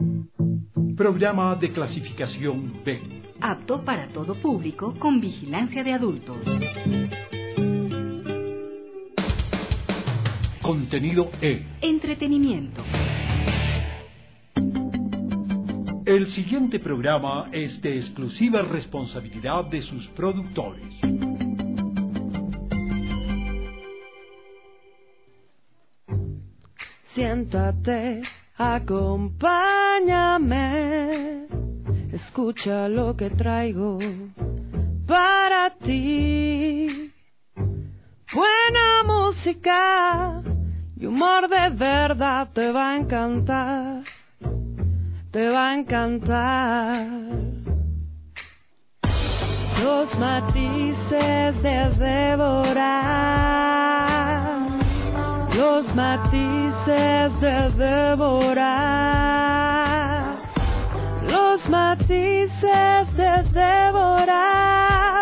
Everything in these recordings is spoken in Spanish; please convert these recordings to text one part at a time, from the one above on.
Programa de clasificación B. Apto para todo público con vigilancia de adultos. Contenido E. Entretenimiento. El siguiente programa es de exclusiva responsabilidad de sus productores. Siéntate, acompáñame, escucha lo que traigo para ti. Buena música y humor de verdad te va a encantar, te va a encantar. Los matices de Débora, los matices de Débora, los matices de Débora.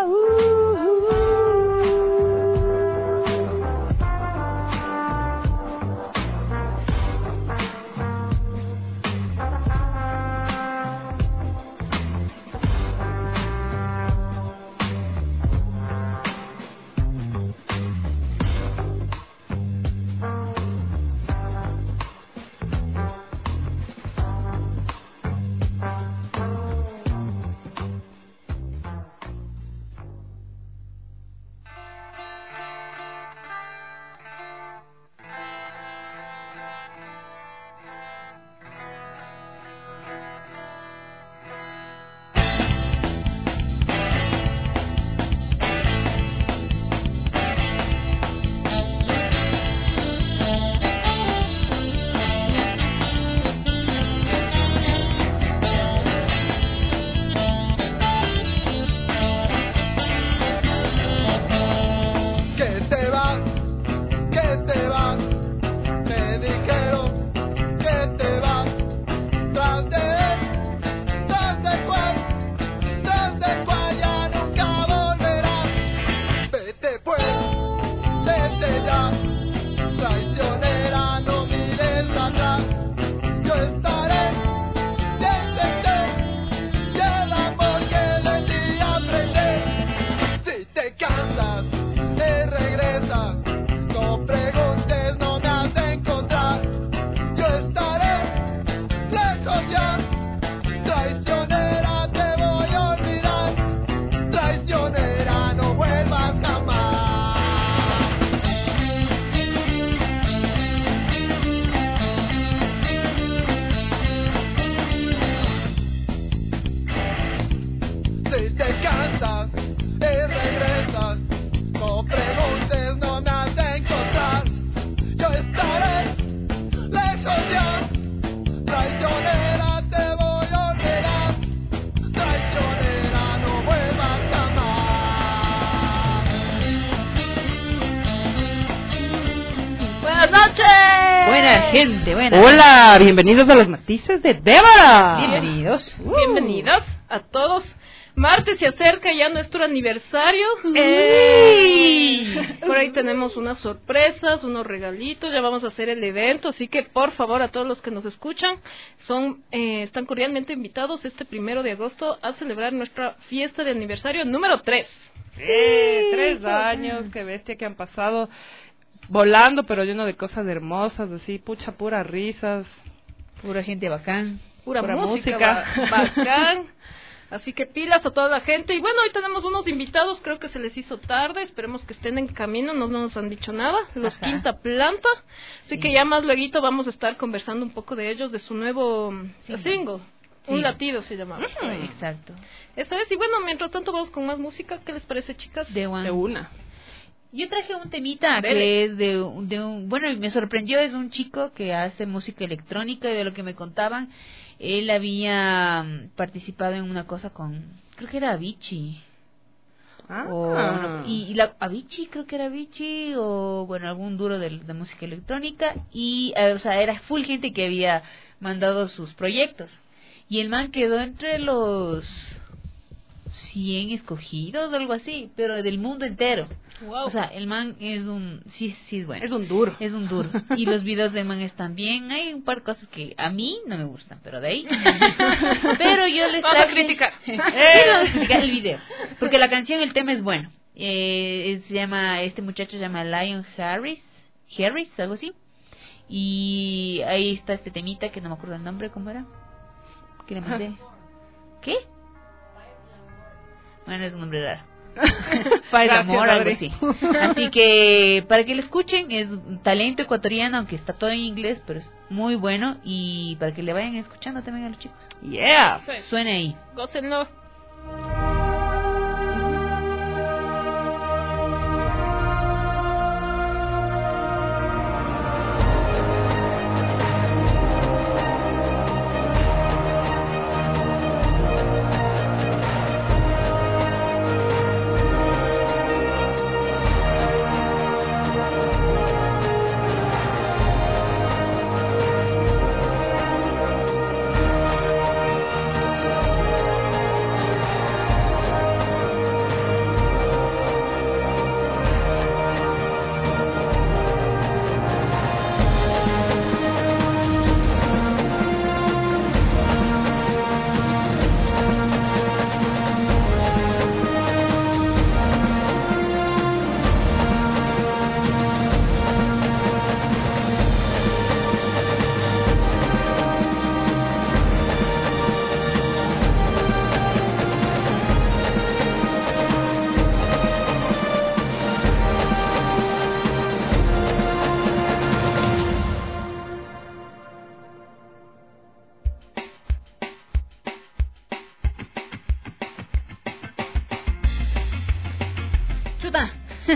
Gente, buenas. Hola, bienvenidos a los matices de Débora. Bienvenidos. Bienvenidos a todos. Martes se acerca ya nuestro aniversario. Por ahí tenemos unas sorpresas, unos regalitos. Ya vamos a hacer el evento, así que por favor a todos los que nos escuchan están cordialmente invitados este 1 de agosto a celebrar nuestra fiesta de aniversario número 3. Sí, 3 años, qué bestia que han pasado. Volando, pero lleno de cosas hermosas, así, puras risas. Pura gente bacán. Pura música. Bacán. Así que pilas a toda la gente. Y bueno, hoy tenemos unos invitados, creo que se les hizo tarde, esperemos que estén en camino, no nos han dicho nada. Los Quinta Planta. Así que ya más luego vamos a estar conversando un poco de ellos, de su nuevo single. Sí. Un latido se llamaba. Exacto. Eso es. Y bueno, mientras tanto vamos con más música. ¿Qué les parece, chicas? De una. Yo traje un temita que es de un... Bueno, me sorprendió, es un chico que hace música electrónica y de lo que me contaban, él había participado en una cosa con... Creo que era Avicii. Avicii, creo que era Avicii, o bueno, algún duro de música electrónica. Y, o sea, era full gente que había mandado sus proyectos. Y el man quedó entre los 100 escogidos o algo así, pero del mundo entero. Wow. O sea, el man es un... Sí, es bueno. Es un duro. Es un duro. Y los videos del man están bien. Hay un par de cosas que a mí no me gustan, pero de ahí. Pero yo les Vamos a criticar. Vamos a criticar el video. Porque la canción, el tema es bueno. Este muchacho se llama Lion Harris, algo así. Y ahí está este temita que no me acuerdo el nombre, ¿cómo era? ¿Qué le mandé? ¿Qué? Bueno, es un nombre raro. Para el amor, algo así. Así que para que lo escuchen, es un talento ecuatoriano, aunque está todo en inglés, pero es muy bueno. Y para que le vayan escuchando también a los chicos. Yeah. Sí. Suena ahí. Gócenlo. Chuta.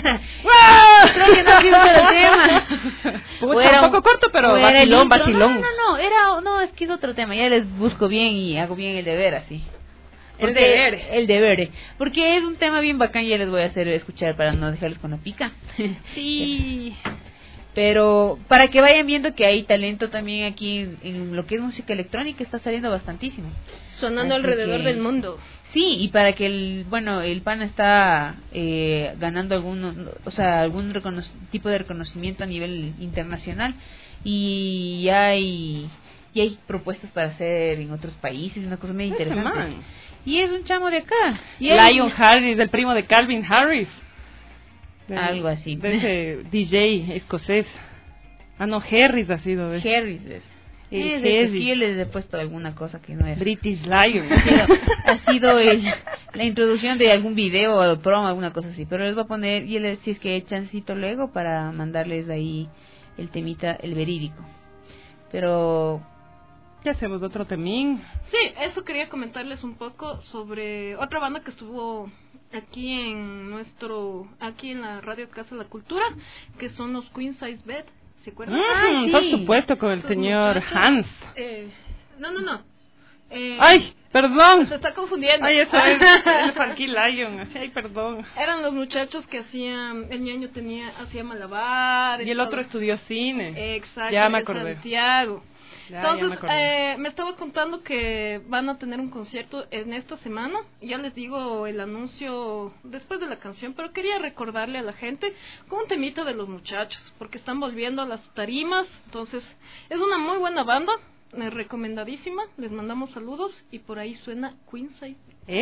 Creo que no ha sido todo el tema. Pucha, un poco corto, pero vacilón. No, es que es otro tema. Ya les busco bien y hago bien el deber así. El deber. El deber. Porque es un tema bien bacán y ya les voy a hacer escuchar para no dejarles con la pica. Sí. Pero para que vayan viendo que hay talento también aquí en lo que es música electrónica, está saliendo bastantísimo. Sonando Así alrededor que- del mundo. Sí, y para que el pan está ganando algún tipo de reconocimiento a nivel internacional, y ya hay propuestas para hacer en otros países, una cosa muy interesante. Man. Y es un chamo de acá. Y Lion Harris, del primo de Calvin Harris. Algo así. De ese DJ escocés. Ah, no, Harris ha sido. Harris es. El De Harris. que yo les he puesto alguna cosa que no era. British Lion. Ha sido la introducción de algún video o promo, alguna cosa así. Pero les voy a poner, y les decís que chancito luego para mandarles ahí el temita, el verídico. Pero ¿Qué hacemos? ¿Otro temín? Sí, eso quería comentarles un poco sobre otra banda que estuvo aquí en la Radio Casa de la Cultura, que son los Queen Size Bed, ¿se acuerdan? sí. Por supuesto, con el Estos señor muchachos, Hans. No. ¡Ay, perdón! Se está confundiendo. ¡Ay, eso es el Funky Lion! Así, ¡ay, perdón! Eran los muchachos que hacían, el ñaño hacía malabar. Y el otro estudió cine. Exacto, Ya me de acordé. Santiago. Ya me Entonces, acordé. me estaba contando que van a tener un concierto en esta semana. Ya les digo el anuncio después de la canción, pero quería recordarle a la gente con un temita de los muchachos, porque están volviendo a las tarimas. Entonces, es una muy buena banda, recomendadísima. Les mandamos saludos y por ahí suena Queenside.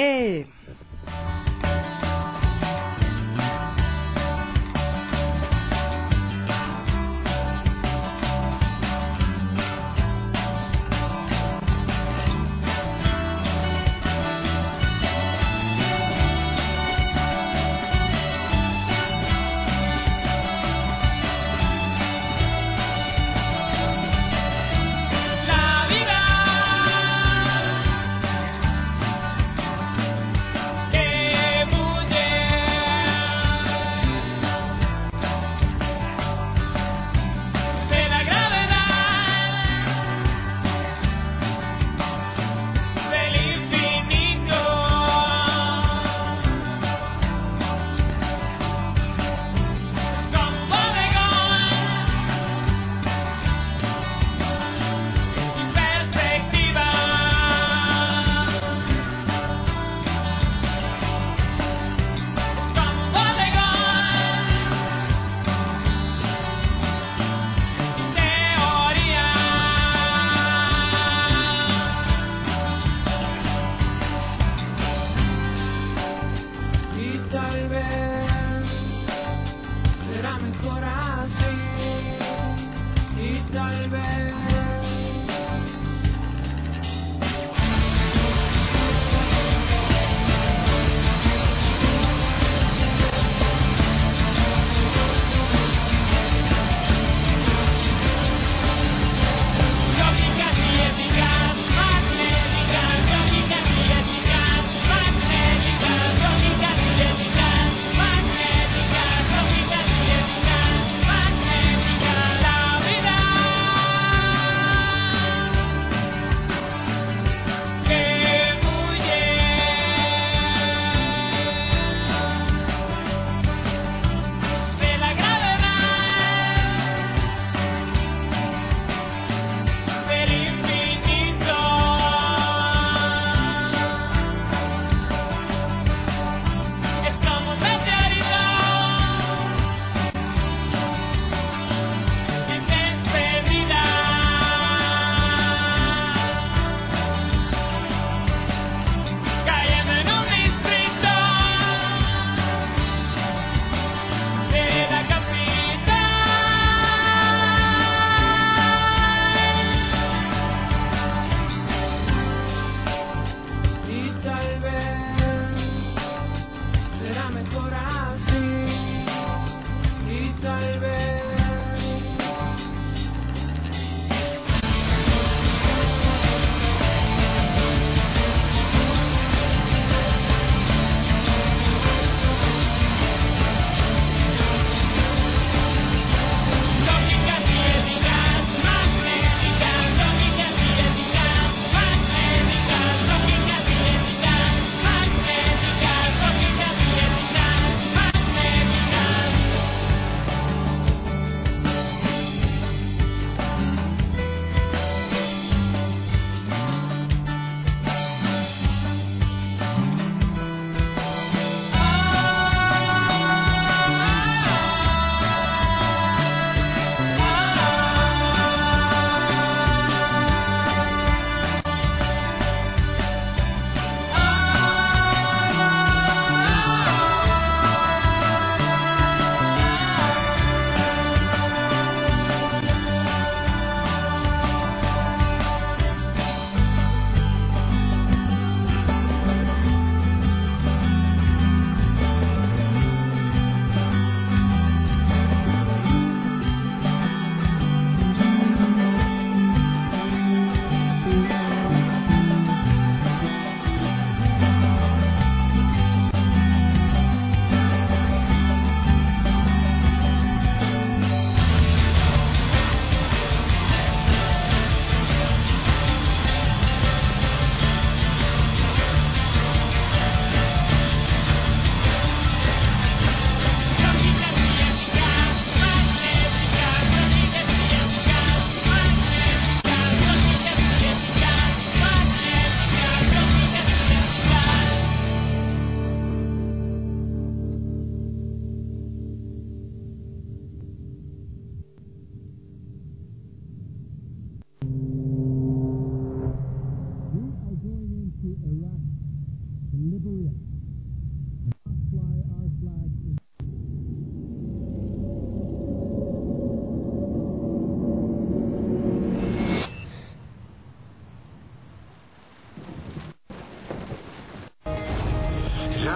La vida que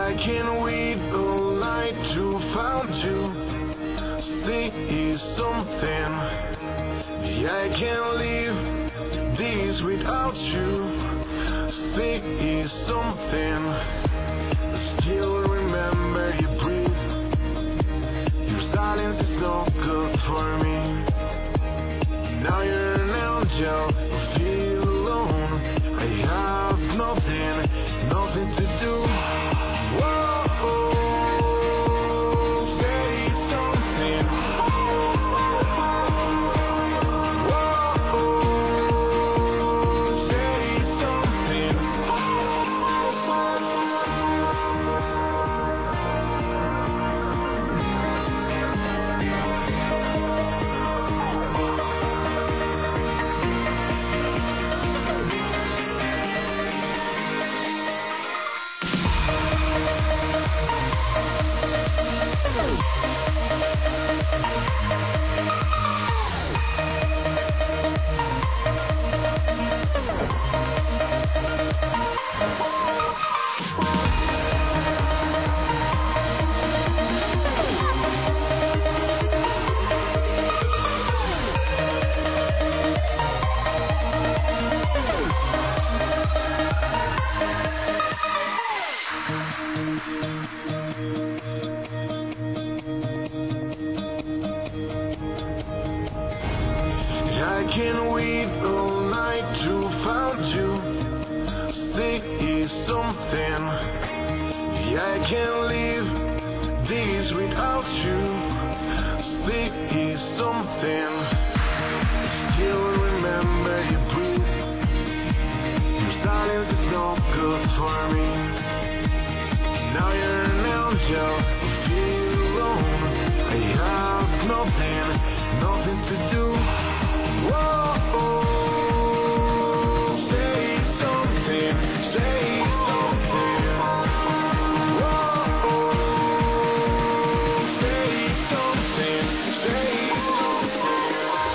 I can't wait all night to find you. Say something. I can't leave this without you. Say something. Still remember you breathe. Your silence is no good for me. Now you're an angel, I feel alone. I have nothing to do. Whoa, say something. Whoa, say something. I can't wait all night to find you. Say something. I can't leave this without you. Say something. Still remember you breathe. Your silence is no good for me. Now you're an angel, I feel alone. I have nothing to do. Whoa, say something, say something. Whoa, say something, say something.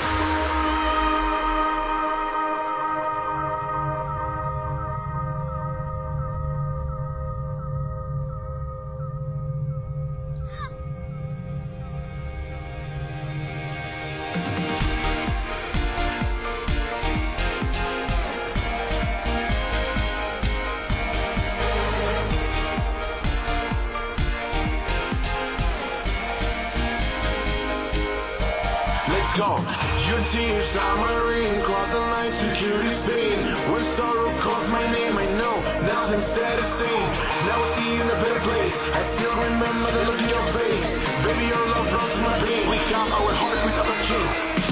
Let's go. Your tears are my ring, cross the line to cure this pain. When sorrow calls my name, I know nothing's there the same. Now I see you in a better place. I still remember the look in your face. Baby, your love runs my veins. We count our hearts with other chains.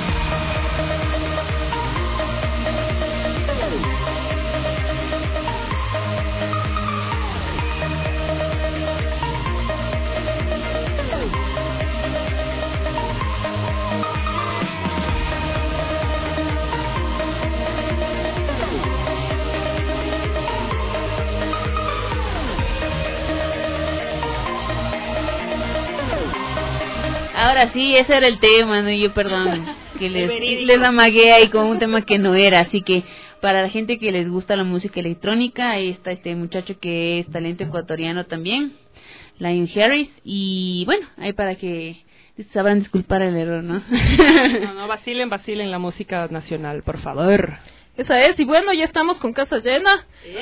Ahora sí, ese era el tema, ¿no? Yo perdón, que les amagué ahí con un tema que no era, así que para la gente que les gusta la música electrónica, ahí está este muchacho que es talento ecuatoriano también, Lion Harris, y bueno, ahí para que sabrán disculpar el error, ¿no? No, vacilen la música nacional, por favor. Esa es, y bueno, ya estamos con casa llena.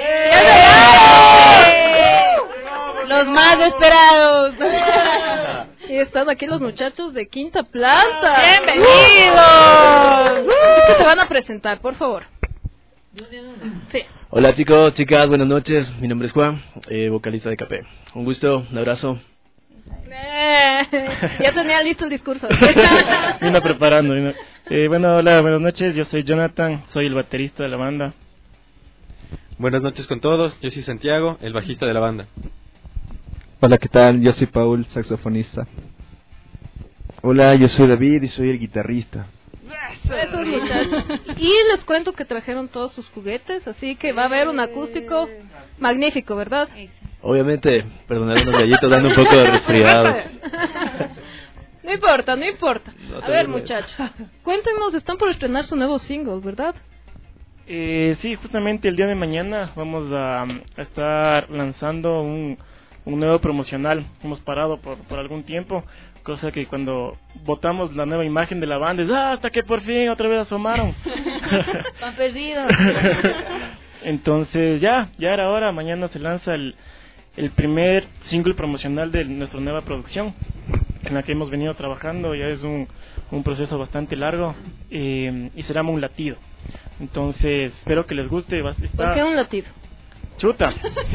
Los más esperados. Y están aquí los muchachos de Quinta Planta. ¡Bienvenidos! ¿Qué se van a presentar, por favor? Sí. Hola chicos, chicas, buenas noches. Mi nombre es Juan, vocalista de Capé. Un gusto, un abrazo. Ya tenía listo el discurso. Vino preparando. Bueno, hola, buenas noches. Yo soy Jonathan, soy el baterista de la banda. Buenas noches con todos. Yo soy Santiago, el bajista de la banda. Hola, ¿qué tal? Yo soy Paul, saxofonista. Hola, yo soy David y soy el guitarrista. Esos muchachos. Y les cuento que trajeron todos sus juguetes, así que va a haber un acústico magnífico, ¿verdad? Obviamente, perdonad unos gallitos dando un poco de resfriado. No importa, no importa. No A ver, preocupes. muchachos, cuéntenos, están por estrenar su nuevo single, ¿verdad? Sí, justamente el día de mañana vamos a estar lanzando un nuevo promocional. Hemos parado por algún tiempo, cosa que cuando votamos la nueva imagen de la banda es hasta que por fin otra vez asomaron. Están perdidos. Entonces ya era hora. Mañana se lanza el primer single promocional de nuestra nueva producción, en la que hemos venido trabajando. Ya es un proceso bastante largo, y se llama Un Latido. Entonces espero que les guste. ¿Por qué Un Latido? Chuta.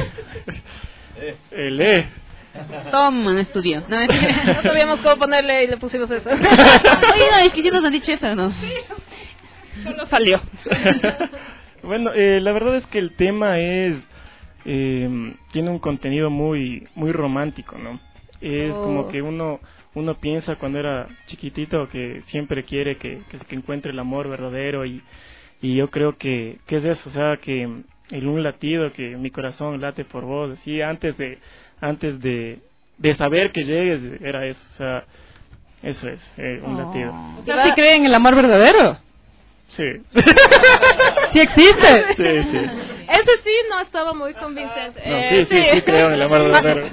Toma, estudio. No sabíamos cómo ponerle y le pusimos eso. Oye, no, es que sí nos han dicho eso, ¿no? Solo salió. Bueno, la verdad es que el tema tiene un contenido muy romántico, ¿no? Es como que uno piensa cuando era chiquitito que siempre quiere que encuentre el amor verdadero, y yo creo que es eso, o sea, que el un latido, que mi corazón late por vos, así antes de saber que llegues, era eso, o sea, eso es un latido. O sea, ¿sí creen en el amor verdadero? Sí. ¿Sí existe? Sí. Ese sí no estaba muy convincente. No, sí creo en el amor verdadero.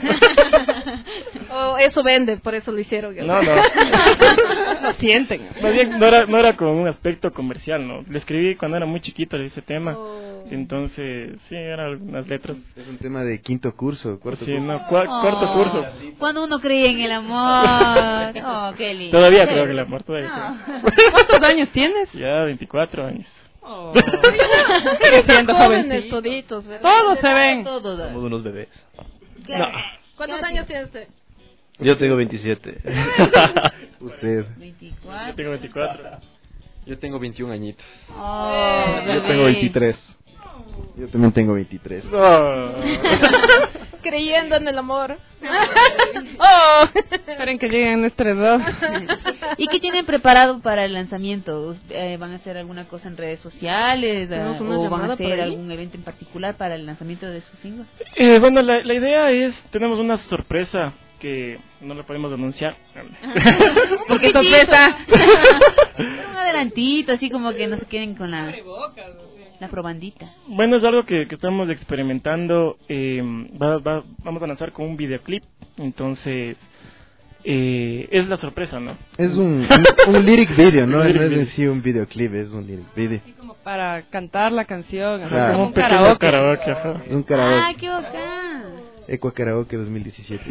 Eso vende, por eso lo hicieron. No. Lo sienten. Más bien, no era con un aspecto comercial, ¿no? Le escribí cuando era muy chiquito ese tema. Entonces, sí, eran algunas letras. Es un tema de quinto curso, cuarto curso. No, cuarto curso. Cuando uno creía en el amor. Oh, qué lindo. Todavía creo en el amor, todavía. ¿Cuántos años tienes? Ya, 24 años. Siendo jóvenes toditos, ¿verdad? Todos se ven. Somos unos bebés. No. ¿Cuántos años tiene usted? Yo tengo 27. Usted. 24. Yo tengo 24. Yo tengo 21 añitos. Yo tengo 23. Yo también tengo 23. Creyendo en el amor. Esperen que lleguen nuestros dos. ¿Y qué tienen preparado para el lanzamiento? ¿Van a hacer alguna cosa en redes sociales? ¿O van a hacer algún evento en particular para el lanzamiento de su single? Bueno, la idea es, tenemos una sorpresa que no la podemos anunciar. Porque sorpresa. Un adelantito, así como que no se queden con la probandita. Bueno, es algo que estamos experimentando. Vamos a lanzar con un videoclip. Entonces, es la sorpresa, ¿no? Es un lyric video, ¿no? No es en sí un videoclip, es un lyric video. Así como para cantar la canción, claro. Como un karaoke. Ajá. Un karaoke. ¡Ah, qué bacán! Eco Karaoke 2017.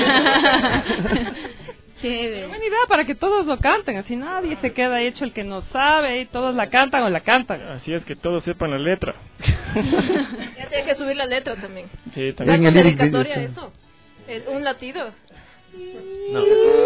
Chévere. Buena idea para que todos lo canten, así nadie se queda hecho el que no sabe y todos la cantan o la cantan. Así es, que todos sepan la letra. Ya tiene que subir la letra también. Sí, también. ¿La dedicatoria eso? ¿Un latido? No.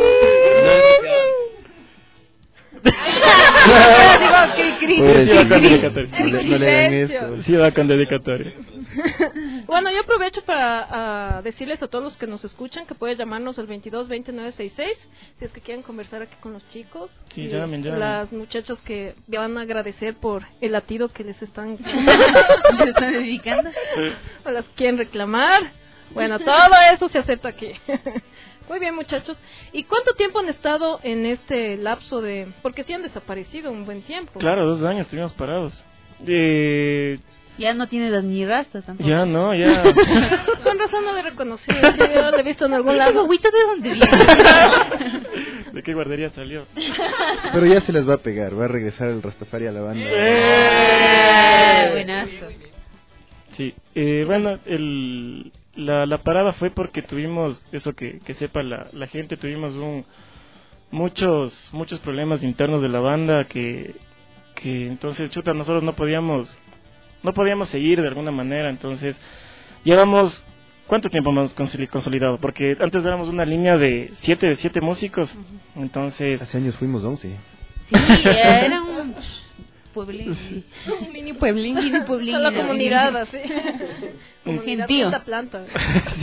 No le hagan esto. Sí va con dedicatoria. Bueno, yo aprovecho para decirles a todos los que nos escuchan que pueden llamarnos al 22-2966 si es que quieren conversar aquí con los chicos. Sí, llamen. Las muchachas que van a agradecer por el latido que les están dedicando. O las quieren reclamar. Bueno, todo eso se acepta aquí. Muy bien, muchachos. ¿Y cuánto tiempo han estado en este lapso de...? Porque sí han desaparecido un buen tiempo. Claro, 2 años estuvimos parados. Ya no tiene ni rastas tampoco. Ya no, ya. Con razón no le reconocí. Yo le he visto en algún lado. ¿Agüita de dónde viene? ¿De qué guardería salió? Pero ya se les va a pegar, va a regresar el Rastafari a la banda. Buenazo. Sí, bueno, la parada fue porque tuvimos, eso que sepa la gente, tuvimos muchos problemas internos de la banda que entonces, chuta, nosotros no podíamos seguir de alguna manera. Entonces llevamos, ¿cuánto tiempo más consolidado? Porque antes éramos una línea de 7 músicos. Entonces hace años fuimos 11. Sí, era un pueblín. Sí. Un mini pueblín. La comunidad, así. Un gentío. Planta. Sí.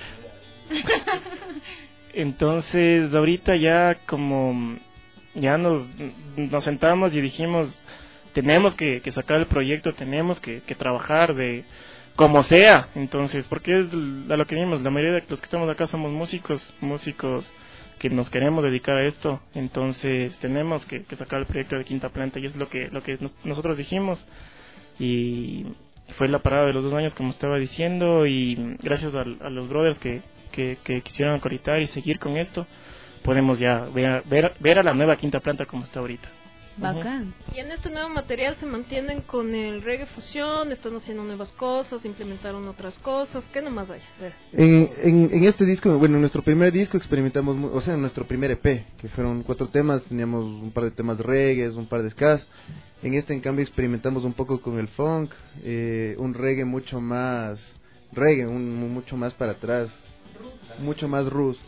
Entonces ahorita ya como ya nos sentamos y dijimos, tenemos que sacar el proyecto, tenemos que trabajar de como sea. Entonces, porque es a lo que vimos, la mayoría de los que estamos acá somos músicos que nos queremos dedicar a esto. Entonces tenemos que sacar el proyecto de Quinta Planta, y es lo que nosotros dijimos. Y fue la parada de los 2 años, como estaba diciendo, y gracias a los brothers que que quisieron acolitar y seguir con esto, podemos ya ver a la nueva Quinta Planta como está ahorita. Bacán. Y en este nuevo material se mantienen con el reggae fusión, están haciendo nuevas cosas, implementaron otras cosas. ¿Qué nomás hay? A ver. En este disco, bueno, en nuestro primer disco experimentamos, o sea, en nuestro primer EP, que fueron 4 temas, teníamos un par de temas de reggae, un par de skas. En este, en cambio, experimentamos un poco con el funk, un reggae mucho más mucho más para atrás, mucho más roots,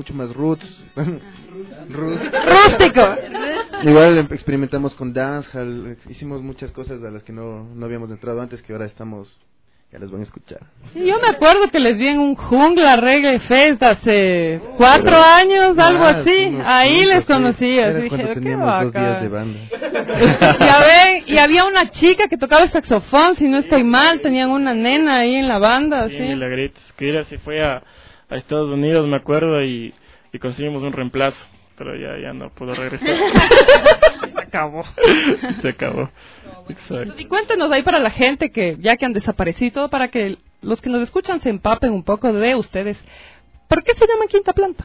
Rústico. Igual experimentamos con dancehall, hicimos muchas cosas a las que no habíamos entrado antes, que ahora ya las van a escuchar. Sí, yo me acuerdo que les vi en un Jungla Reggae Fest hace 4 años, algo así. Ahí les conocí, así dije, cuando teníamos 2 días de banda. Ya ven, y había una chica que tocaba el saxofón, si no estoy mal, tenían una nena ahí en la banda, Sí, ¿sí? Milagritos, que ella se fue a Estados Unidos, me acuerdo, y conseguimos un reemplazo, pero ya no pudo regresar. Se acabó. Exacto. Y cuéntenos ahí para la gente que ya que han desaparecido, para que los que nos escuchan se empapen un poco de ustedes. ¿Por qué se llama Quinta Planta?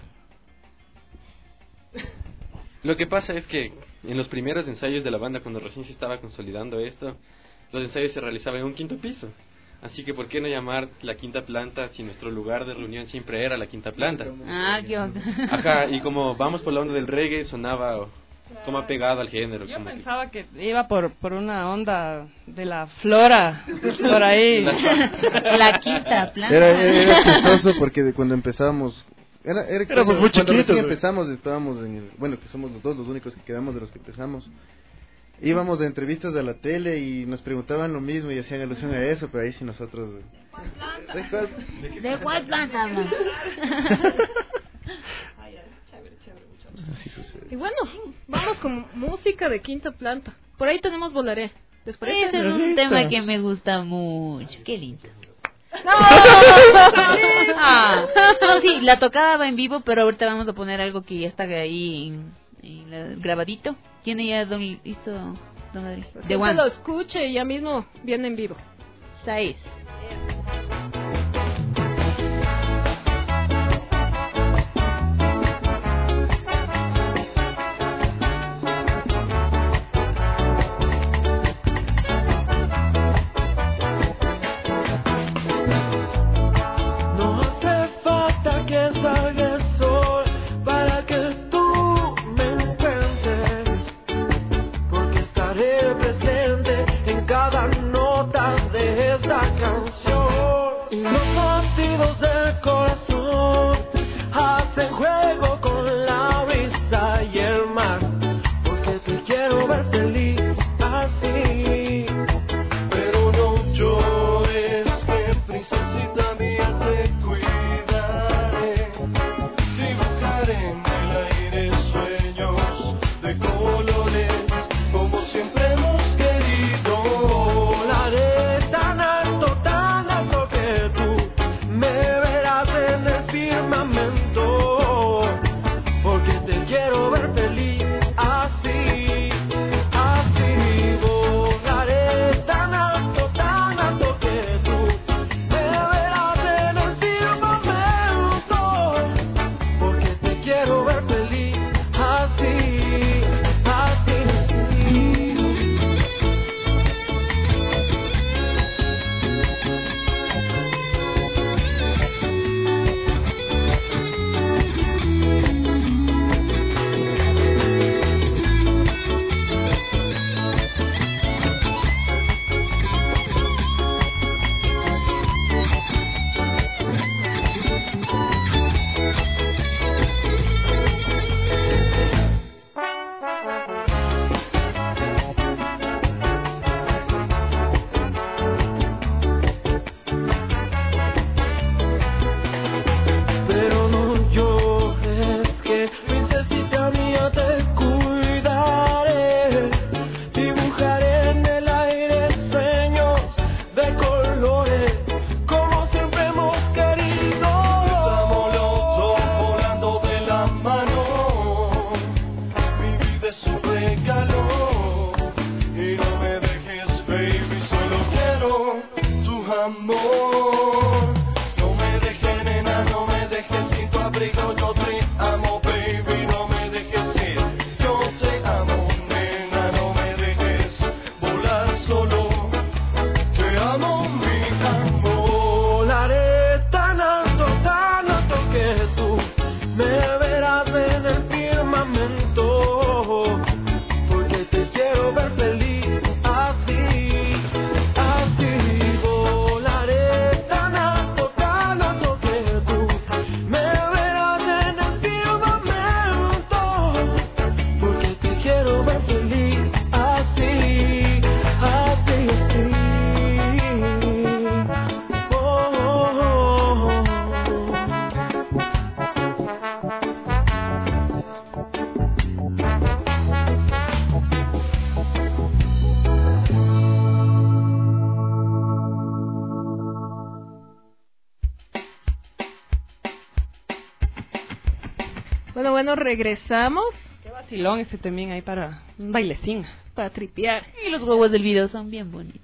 Lo que pasa es que en los primeros ensayos de la banda, cuando recién se estaba consolidando esto, los ensayos se realizaban en un 5º piso. Así que, ¿por qué no llamar la Quinta Planta si nuestro lugar de reunión siempre era la Quinta Planta? Ah, qué onda. Ajá, y como vamos por la onda del reggae, sonaba como apegado al género. Yo como pensaba que iba por una onda de la flora, por ahí. La Quinta Planta. Era chistoso porque cuando empezamos... Éramos muy cuando chiquitos, recién güey. empezamos, estábamos que somos los únicos que quedamos de los que empezamos. Íbamos de entrevistas a la tele y nos preguntaban lo mismo y hacían alusión a eso, pero ahí sí nosotros... ¿De cuál planta hablan? Así sucede. Y bueno, vamos con música de Quinta Planta. Por ahí tenemos Volaré. ¿Les parece? Ese es un tema que me gusta mucho. Qué lindo. ¡No! No, sí, la tocaba en vivo, pero ahorita vamos a poner algo que ya está ahí grabadito. ¿Tiene ya listo, don Adri? Que se lo escuche y ya mismo viene en vivo. 6. No hace falta que salga el sol para que tú me encuentres, porque estaré presente en cada nota de esta canción. Y los latidos del corazón hacen juego con la brisa y el mar, porque te quiero ver feliz así. Pero no llores, que princesita mía te cuidaré. Dibujaré en el aire sueños de colores, como siempre hemos querido. Volaré tan alto que tú me verás en el firmamento, porque te quiero ver feliz así, así. Volaré tan alto que tú me verás en el firmamento, porque te quiero ver feliz así, así. Pero no llores, que princesita mía te cuidaré. Dibujaré en el aire sueños de colores, como siempre hemos querido. Estamos los dos volando de la mano, mi vida es un regalo. Y no me dejes, baby, solo quiero tu amor. No me dejes, nena, no me dejes. Bueno, regresamos. Qué vacilón ese también ahí para un bailecín. Para tripear. Y los huevos del video son bien bonitos.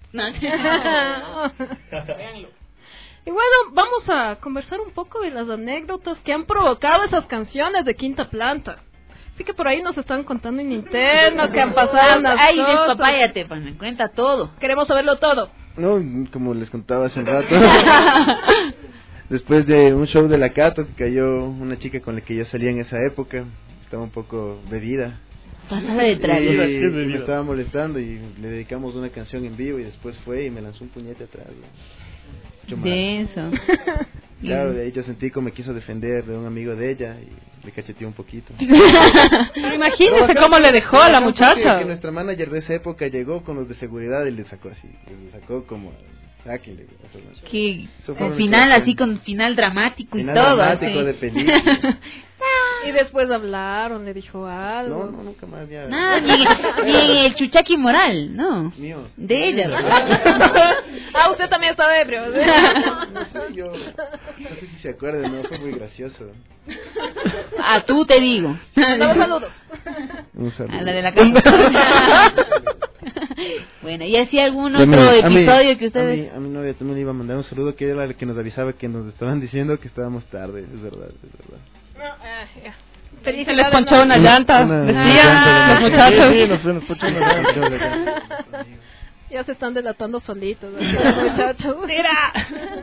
Y bueno, vamos a conversar un poco de las anécdotas que han provocado esas canciones de Quinta Planta. Así que por ahí nos están contando en interno que han pasado unas Ay, cosas. despapáyate, pana, cuenta todo. Queremos saberlo todo. No, como les contaba hace un rato. Después de un show de la Cato, que cayó una chica con la que yo salía en esa época. Estaba un poco bebida. Pasada de trago. Y me estaba molestando y le dedicamos una canción en vivo y después fue y me lanzó un puñete atrás. De eso. Claro, de ahí yo sentí como me quiso defender de un amigo de ella y le cacheteé un poquito. Pero imagínese cómo le dejó a la muchacha. Que nuestra manager de esa época llegó con los de seguridad y le sacó así. Le sacó como... Sáquenle. Que con final así, con final dramático y todo. Dramático así. de película. Y después hablaron, le dijo algo. No, nunca más ya. Nada, ni el chuchaqui moral, no. Mío. De ella. Usted también estaba ebrio. No sé, yo no sé si se acuerdan, no, fue muy gracioso. Tú te digo. Saludos. Un saludo. A la de la casa. Bueno, ¿y así algún otro episodio que ustedes...? A mi novia también le iba a mandar un saludo, que era la que nos avisaba que nos estaban diciendo que estábamos tarde, es verdad. Ya. Feliz Se les ponchó una llanta, decían los muchachos. Sí, nos ponchó una llanta. Ya se están delatando solitos, los muchachos. ¡Mira!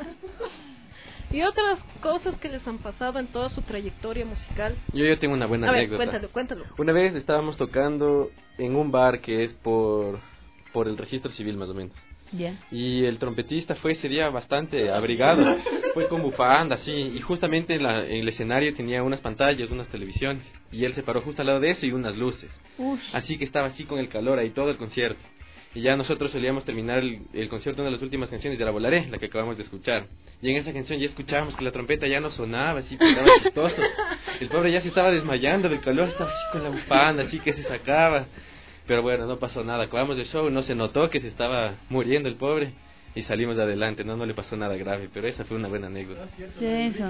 Y otras cosas que les han pasado en toda su trayectoria musical. Yo tengo una buena anécdota. Cuéntalo. Una vez estábamos tocando en un bar que es por el registro civil más o menos. Yeah. Y el trompetista fue ese día bastante abrigado, fue con bufanda así, y justamente en el escenario tenía unas pantallas, unas televisiones, y él se paró justo al lado de eso y unas luces. Así que estaba así con el calor ahí todo el concierto. Y ya nosotros solíamos terminar el concierto, una de las últimas canciones de La Volaré, la que acabamos de escuchar. Y en esa canción ya escuchábamos que la trompeta ya no sonaba, así que estaba chistoso. El pobre ya se estaba desmayando del calor, estaba así con la bufanda, así que se sacaba. Pero bueno, no pasó nada, acabamos el show, no se notó que se estaba muriendo el pobre. Y salimos adelante, no le pasó nada grave, pero esa fue una buena anécdota. De eso.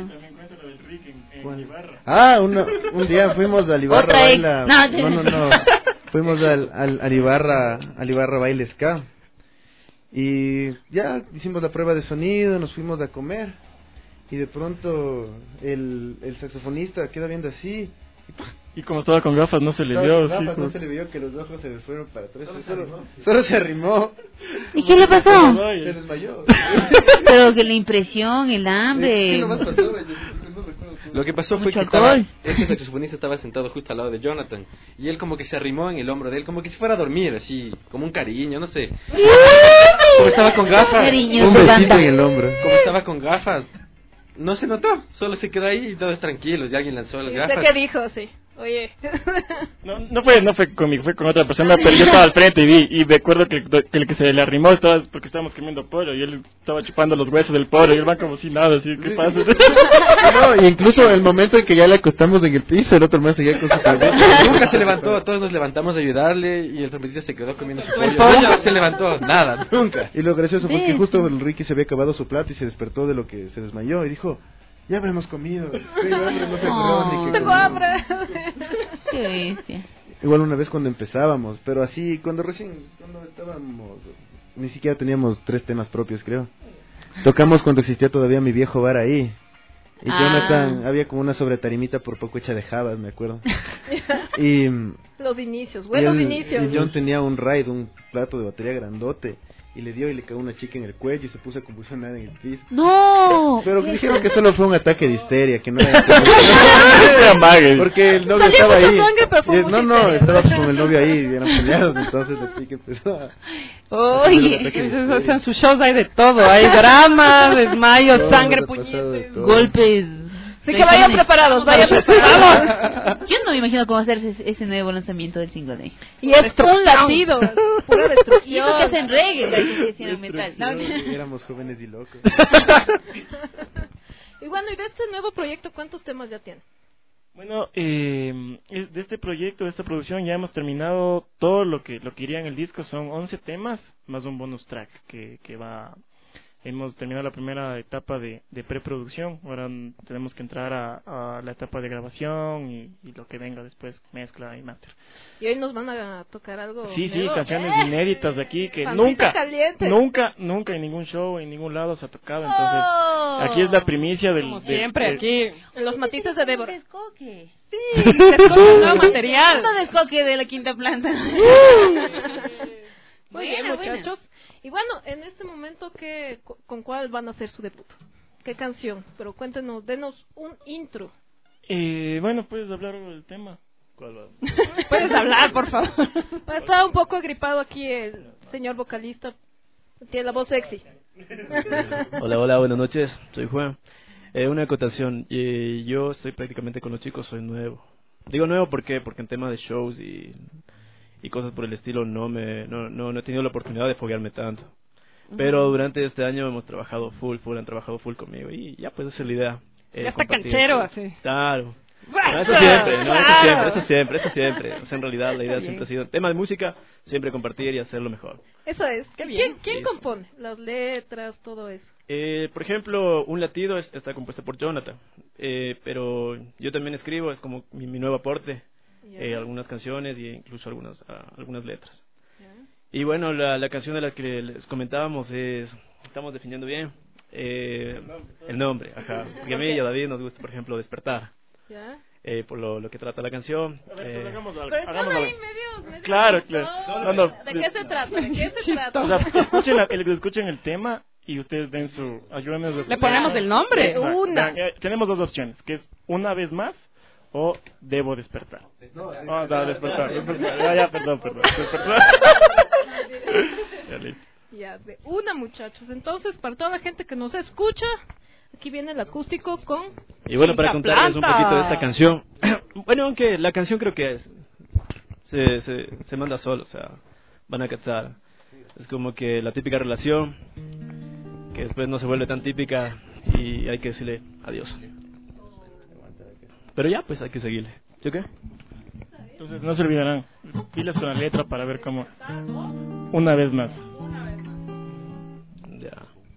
Un día fuimos al Ibarra Baila. No. Fuimos al Ibarra Baile Ska. Y ya hicimos la prueba de sonido, nos fuimos a comer. Y de pronto el saxofonista queda viendo así. Y como estaba con gafas no se le vio. No se le vio que los ojos se le fueron para atrás. Solo se arrimó. ¿Y qué le pasó? Se desmayó. Pero que la impresión, el hambre. ¿Qué nomás pasó? Lo que pasó fue que este saxofonista estaba sentado justo al lado de Jonathan. Y él como que se arrimó en el hombro de él, como que si fuera a dormir, así, como un cariño, no sé. Como estaba con gafas. Un besito en el hombro. Como estaba con gafas. No se notó, solo se quedó ahí y todos tranquilos, y alguien lanzó las gafas. ¿Y usted qué dijo? Sí. Oye. No fue conmigo, fue con otra persona, pero yo estaba al frente y me acuerdo que el que se le arrimó estaba porque estábamos comiendo pollo y él estaba chupando los huesos del pollo y él va como si nada, así, ¿qué pasa? No, y incluso el momento en que ya le acostamos en el piso, el otro más seguía con su trompeta. Nunca se levantó, todos nos levantamos a ayudarle y el trompetista se quedó comiendo su pollo. Nunca se levantó, nada, nunca. Y lo gracioso fue que justo el Ricky se había acabado su plato y se despertó de lo que se desmayó y dijo... Ya habremos comido. Tengo hambre, no se acordó ni que tengo hambre. Qué bestia. Igual una vez cuando empezábamos, pero así, cuando estábamos, ni siquiera teníamos 3 temas propios, creo. Tocamos cuando existía todavía mi viejo bar ahí. Y Jonathan, había como una sobretarimita por poco hecha de jabas, me acuerdo. Y los inicios, buenos inicios. Y John tenía un raid, un plato de batería grandote. Y le dio y le cagó una chica en el cuello y se puso a convulsionar en el piso. ¡No! Pero dijeron que solo fue un ataque de histeria, que no era... Porque el novio estaba ahí. No, estaba con el novio ahí y eran peleados, entonces la chica empezó a... Oye, hacen sus shows, hay de todo, hay drama, desmayos, sangre, puñetes, golpes... Así que vayan preparados, Yo no me imagino cómo hacer ese nuevo lanzamiento del single de. Y es un latido, pura destrucción. Y eso que hacen reggae, que metal. Éramos jóvenes y locos. Y bueno, y de este nuevo proyecto, ¿cuántos temas ya tiene? Bueno, de este proyecto, de esta producción, ya hemos terminado todo lo que iría en el disco. Son 11 temas, más un bonus track que va hemos terminado la primera etapa de preproducción. Ahora tenemos que entrar a la etapa de grabación y lo que venga después, mezcla y máster. Y hoy nos van a tocar algo Sí, nuevo. canciones inéditas de aquí que Pancita caliente. nunca en ningún show, en ningún lado se ha tocado. Entonces, aquí es la primicia Como siempre, aquí. En los matices de Débora. Descoque. Sí, descoque un nuevo material. No descoque de la quinta planta. Muy bien, muchachos. Y bueno, en este momento, ¿con cuál van a hacer su debut? ¿Qué canción? Pero cuéntenos, denos un intro. Bueno, puedes hablar del tema. ¿Cuál va? Puedes hablar, por favor. Bueno, está un poco gripado aquí el señor vocalista. Tiene la voz sexy. Hola, buenas noches, soy Juan. Una acotación, yo estoy prácticamente con los chicos, soy nuevo. Digo nuevo porque en tema de shows y cosas por el estilo no he tenido la oportunidad de foguearme tanto. Pero durante este año hemos trabajado han trabajado full conmigo y ya pues esa es la idea. Ya está canchero así. Claro. ¡Basta! Eso siempre. O sea, en realidad la idea siempre ha sido, tema de música, siempre compartir y hacerlo mejor. Eso es. Qué bien. ¿Quién compone? Las letras, todo eso. Por ejemplo, Un Latido está compuesta por Jonathan, pero yo también escribo, es como mi nuevo aporte, algunas canciones e incluso algunas letras. Y bueno, la canción de la que les comentábamos estamos definiendo bien el nombre, ajá. Porque a mí y a David nos gusta, por ejemplo, Despertar. ¿Ya? Por lo que trata la canción. Hagamos algo. Pero están ahí medio Claro. ¿De qué se trata? O sea, escuchen el tema y ustedes den su... Ayúdenme a Le ponemos el nombre. Exacto. Una. Tenemos dos opciones, que es Una Vez Más o Debo Despertar. Despertar. Ya, perdón. Despertar. Ya, listo. Ya, de una, muchachos. Entonces, para toda la gente que nos escucha, aquí viene el acústico con... Y bueno, para Quinta contarles un Planta. poquito de esta canción. Bueno, aunque la canción creo que se manda solo, o sea, van a cachar. Es como que la típica relación, que después no se vuelve tan típica y hay que decirle adiós. Pero ya, pues hay que seguirle. ¿Sí o qué? Entonces no se olvidarán, pilas con la letra para ver cómo... Una vez más. Ya.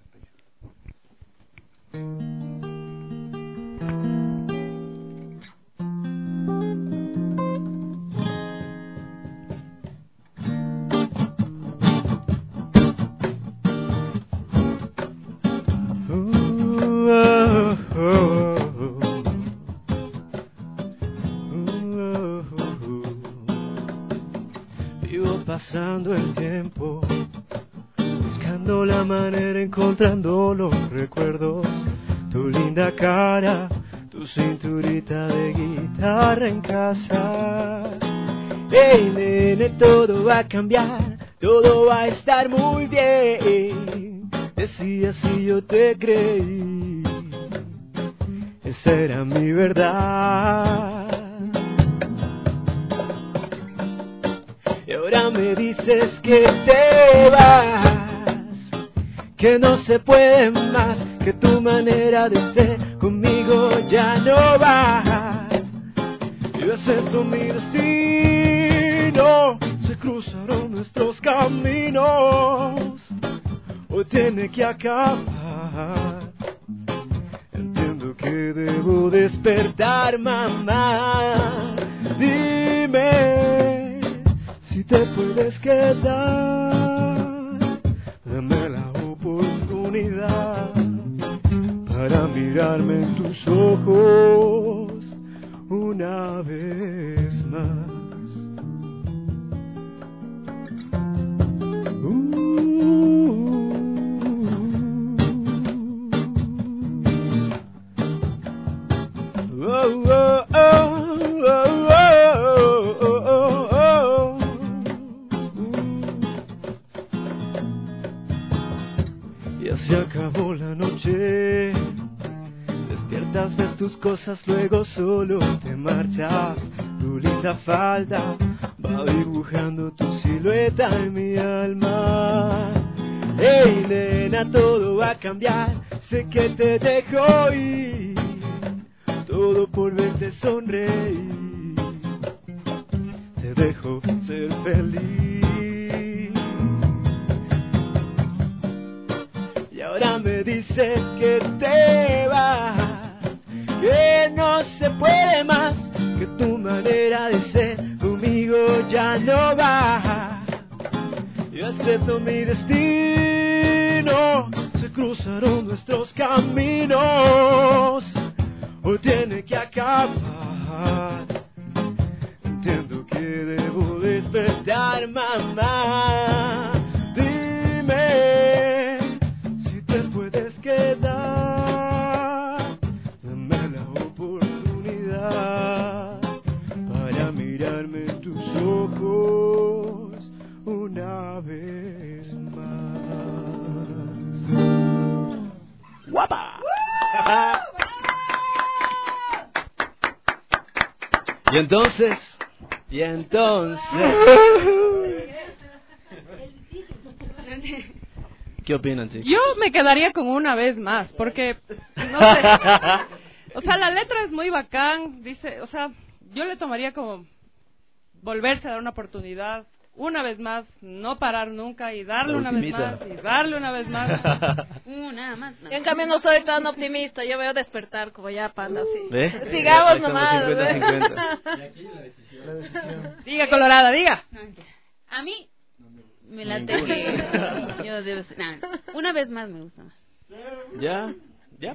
Vivo pasando el tiempo, buscando la manera, encontrando los recuerdos, tu linda cara, tu cinturita de guitarra en casa. Hey nene, todo va a cambiar, todo va a estar muy bien. Decía si yo te creí, esa era mi verdad. Y ahora me dices que te vas, que no se puede más, que tu manera de ser conmigo ya no va. Yo acepto mi destino, se cruzaron nuestros caminos, hoy tiene que acabar. Entiendo que debo despertar, mamá. Dime si te puedes quedar, dame la oportunidad para mirarme en tus ojos una vez más. Ya se acabó la noche, despiertas, ves tus cosas, luego solo te marchas. Tu linda falda va dibujando tu silueta en mi alma. Hey nena, todo va a cambiar, sé que te dejo ir, todo por verte sonreír. Te dejo ser feliz. Y ahora me dices que te vas, que no se puede más, que tu manera de ser conmigo ya no va. Yo acepto mi destino, se cruzaron nuestros caminos, hoy tiene que acabar. Entiendo que debo despertar, mamá. Dime si te puedes quedar, dame la oportunidad para mirarme en tus ojos una vez más. ¡Guapa! Y entonces, ¿qué opinan, chicos? Yo me quedaría con una vez más, porque, no sé, o sea, la letra es muy bacán, dice, o sea, yo le tomaría como volverse a dar una oportunidad, una vez más, no parar nunca y darle una vez más, y darle una vez más. Una más. Yo, en cambio, no soy tan optimista, yo veo despertar como ya, Panda, sí. ¿Ve? Sigamos nomás. 50-50. La decisión. Diga, Colorada, diga. A mí me late que yo debo ser... una vez más me gusta más. ¿Ya? ¿Ya?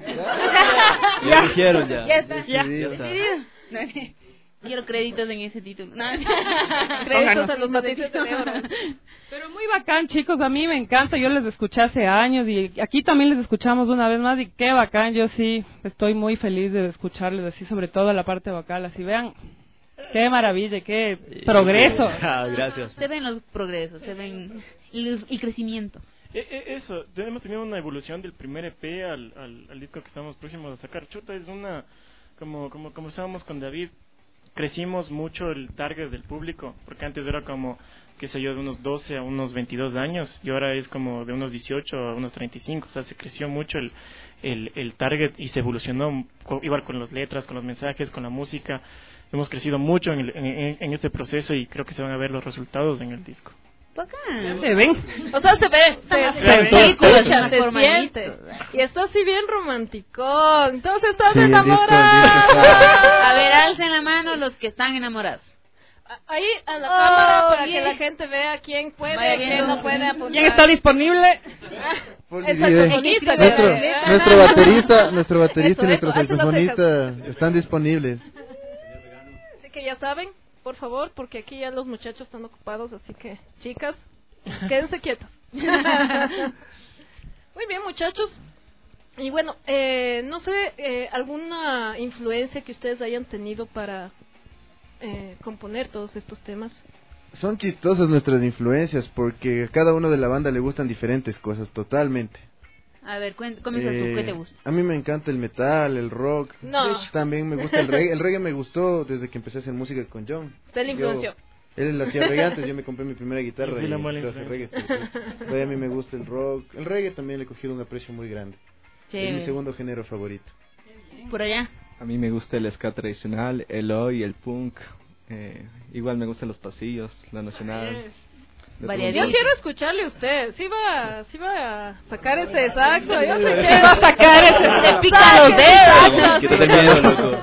Ya dijeron ya. Ya está. Ya ¿Decidido? No, quiero créditos en ese título. Créditos en los noticias de euro. Pero muy bacán, chicos, a mí me encanta, yo les escuché hace años y aquí también les escuchamos una vez más y qué bacán, yo sí estoy muy feliz de escucharles así, sobre todo la parte vocal, así vean, qué maravilla, qué progreso. Gracias. Se ven los progresos, se ven el crecimiento. Eso, hemos tenido una evolución del primer EP al disco que estamos próximos a sacar. Chuta, es una, como estábamos con David, crecimos mucho el target del público, porque antes era como, qué sé yo, de unos 12 a unos 22 años, y ahora es como de unos 18 a unos 35, o sea, se creció mucho el target y se evolucionó, igual con las letras, con los mensajes, con la música, hemos crecido mucho en este proceso y creo que se van a ver los resultados en el disco. Bacán. ¿Se ven? O sea, se ve, se escucha, se siente. Y está así bien romántico. Entonces estás Sí, el disco enamorado. está- A ver, alcen la mano los que están enamorados. Ahí a la cámara para bien. que la gente vea quién puede Vaya y quién viendo. no puede apuntar. ¿Quién está disponible? Poli Esa Vive. saxofonista, Nuestro nuestro baterista y Eso, nuestro hace las saxofonista están disponibles. Así que ya saben, por favor, porque aquí ya los muchachos están ocupados, así que, chicas, quédense quietas. Muy bien, muchachos. Y bueno, no sé, alguna influencia que ustedes hayan tenido para componer todos estos temas. Son chistosas nuestras influencias porque a cada uno de la banda le gustan diferentes cosas totalmente. A ver, comienza tú, ¿qué te gusta? A mí me encanta el metal, el rock. No. También me gusta el reggae. El reggae me gustó desde que empecé a hacer música con John. Usted le influenció. Él hacía reggae antes, yo me compré mi primera guitarra Yo fui y la mala empecé a hacer reggae. Todavía a mí me gusta el rock. El reggae también le he cogido un aprecio muy grande. Es mi Chévere. segundo género favorito. Por allá. A mí me gusta el ska tradicional, el oi, el punk. Igual me gustan los pasillos, la nacional. de Variadito. Yo quiero escucharle a usted. Sí va a sacar ese saxo. Yo sé que va a sacar ese. Te pica los dedos. Quítate el miedo, loco.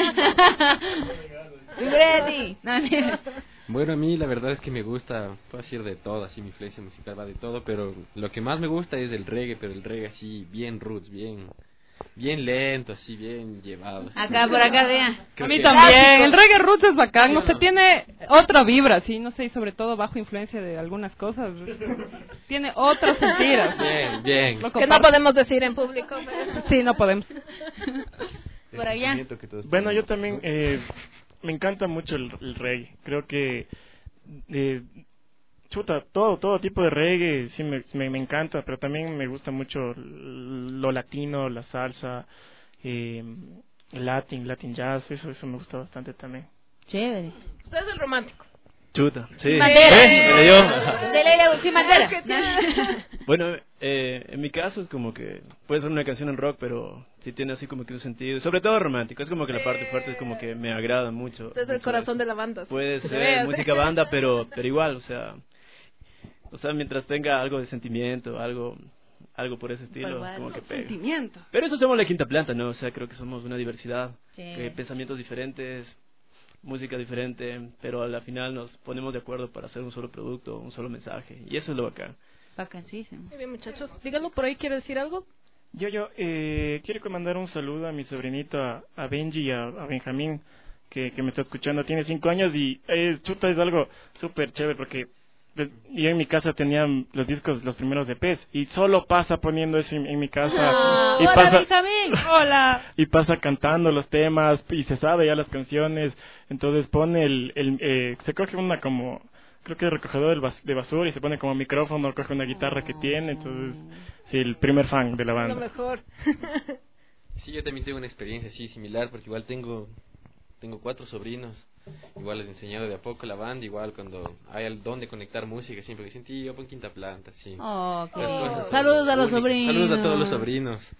Ready. Bueno, a mí la verdad es que me gusta, puedo decir de todo, así mi influencia musical va de todo, pero lo que más me gusta es el reggae, pero el reggae así bien roots, bien lento, así bien llevado. Acá, por acá, vea. A mí también, el reggae roots es bacán, no sé, tiene otra vibra, sí, no sé, y sobre todo bajo influencia de algunas cosas, tiene otras sentidas. Bien. Que no podemos decir en público. Sí, no podemos. Por allá. Bueno, yo también me encanta mucho el reggae. Creo que chuta, todo tipo de reggae sí me encanta, pero también me gusta mucho lo latino, la salsa, Latin jazz, eso me gusta bastante también. Chévere. Usted es el romántico. Chuta, sí. Bandera. De Ley sin bandera. Bueno, en mi caso es como que puede ser una canción en rock, pero sí tiene así como que un sentido, sobre todo romántico, es como que la parte fuerte es como que me agrada mucho. Usted es el corazón de la banda. Puede ser música banda, pero igual, o sea, mientras tenga algo de sentimiento, algo algo por ese estilo, como que pega. Sentimiento. Pero eso somos la Quinta Planta, ¿no? O sea, creo que somos una diversidad, Sí. Pensamientos diferentes, música diferente, pero a la final nos ponemos de acuerdo para hacer un solo producto, un solo mensaje, y eso es lo bacán. Vacancísimo. Muy bien, muchachos. Díganlo, por ahí quiere decir algo. Yo quiero mandar un saludo a mi sobrinito, a Benji y a Benjamín, que me está escuchando. Tiene 5 años y chuta, es algo súper chévere porque yo en mi casa tenía los discos, los primeros EPs, y solo pasa poniendo eso en mi casa. Y Hola, pasa, Benjamín. Hola. y pasa cantando los temas y se sabe ya las canciones. Entonces pone se coge una como, creo que recogedor de basura, y se pone como micrófono, coge una guitarra que tiene. Entonces, sí, el primer fan de la banda. Lo mejor. Sí, yo también tengo una experiencia así similar, porque igual tengo 4 sobrinos. Igual les he enseñado de a poco la banda. Igual cuando hay el don de conectar música, siempre dicen, tío, pon Quinta Planta, sí. Oh, Las cosas son saludos a los únicas. sobrinos. Saludos a todos los sobrinos.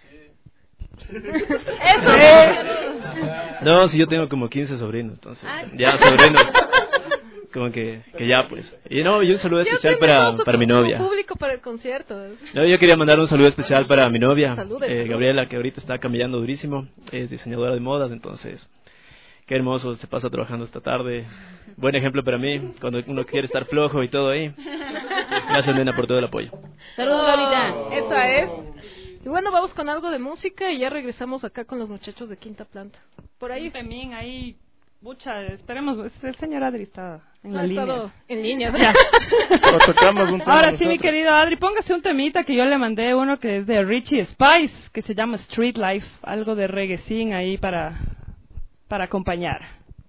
No, si yo tengo como 15 sobrinos, entonces, ya sobrinos. Como que ya pues. Y no, y un saludo especial para mi novia. Público para el concierto. No, yo quería mandar un saludo especial para mi novia, Saludos. Gabriela, que ahorita está camellando durísimo, es diseñadora de modas, entonces qué hermoso se pasa trabajando esta tarde. Buen ejemplo para mí, cuando uno quiere estar flojo y todo ahí. Gracias, nena, por todo el apoyo. Saludos, Gavita. Esa es. Y bueno, vamos con algo de música y ya regresamos acá con los muchachos de Quinta Planta. Por ahí. Benjamín, ahí. Mucha, esperemos. El señor Adri está en la Ha línea. estado en línea. Ya. O tocamos un tema Ahora sí, mi nosotros. querido Adri, póngase un temita que yo le mandé, uno que es de Richie Spice, que se llama Street Life, algo de reggaeton ahí para acompañar.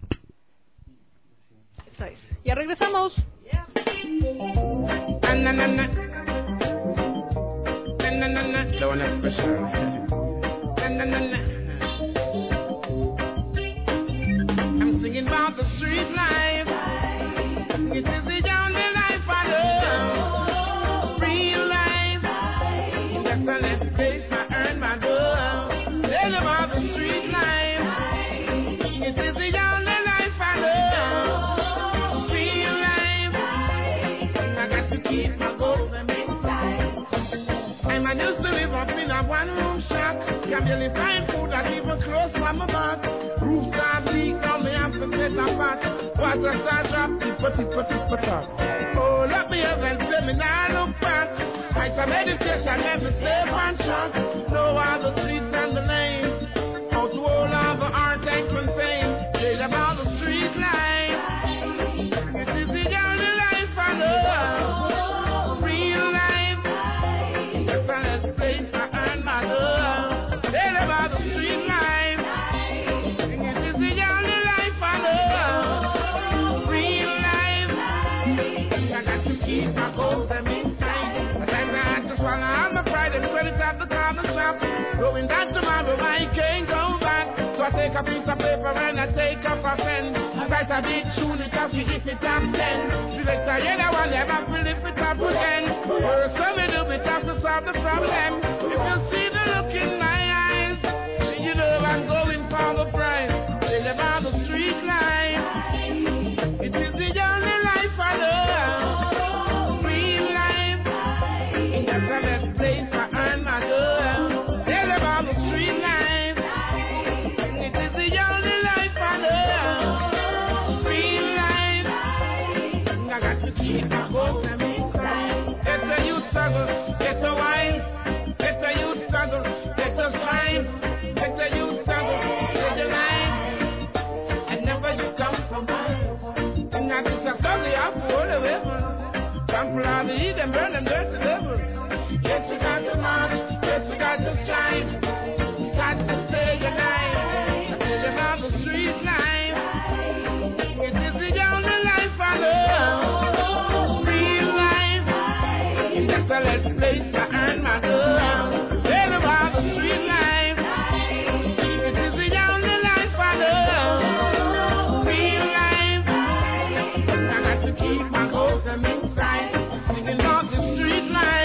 Esa es. Ya regresamos. La one special. I'm singing about the street life. It is the only life I know. Real life. That's the last place I earn my dough. Tell about the street life. It is the only life I know. Real life. I got to keep my goals and I used to live up in a one-room shack. Can't barely find food that even close from my back. Roof start leak, now me have to set a pot. Water start drop, tippa-tippa-tippa-top. Oh, let me have and say me now look back. I some education, let me stay on track. Know all the streets and the names. How to all of the art and concern. Read about the street life. It is the only life I know. Real life. That's the last place I earn my love. Tell about the street life. It is the only life I know. Real life. I got to keep my goals and inside. Sometimes I have to swallow all my pride and credit at the corner shop. Going down tomorrow, I can't go back. So I take a piece of paper and I take up a pen. I write a big tune, it has to hit it top 10. Select a yellow one, never fill it with top 10. Work so we do it have to solve the problem. If you see the look in my eyes, then you know I'm going for the prize. Tell about the street life. It is the only life I know. Real life. That's the best place I earn my dough. Tell about the street life. It is the only life I know. Real life. I got to keep my goals and inside. Get the youth struggle, get the wine. Get the youth struggle, get the shine. Get the youth struggle, get the line. And never you come from miles. And I just a struggle, I for the weapons. Trample all the heat and burn them dirty levels. Yes, we got to march, yes, we got to shine. We got to stay alive. I tell them about the street life. It is the only life I know. Real life. That's the last place I earn my dough. Tell them about the street life. It is the only life I know. Real life. I got to keep my goals and inside. Singing about the street life.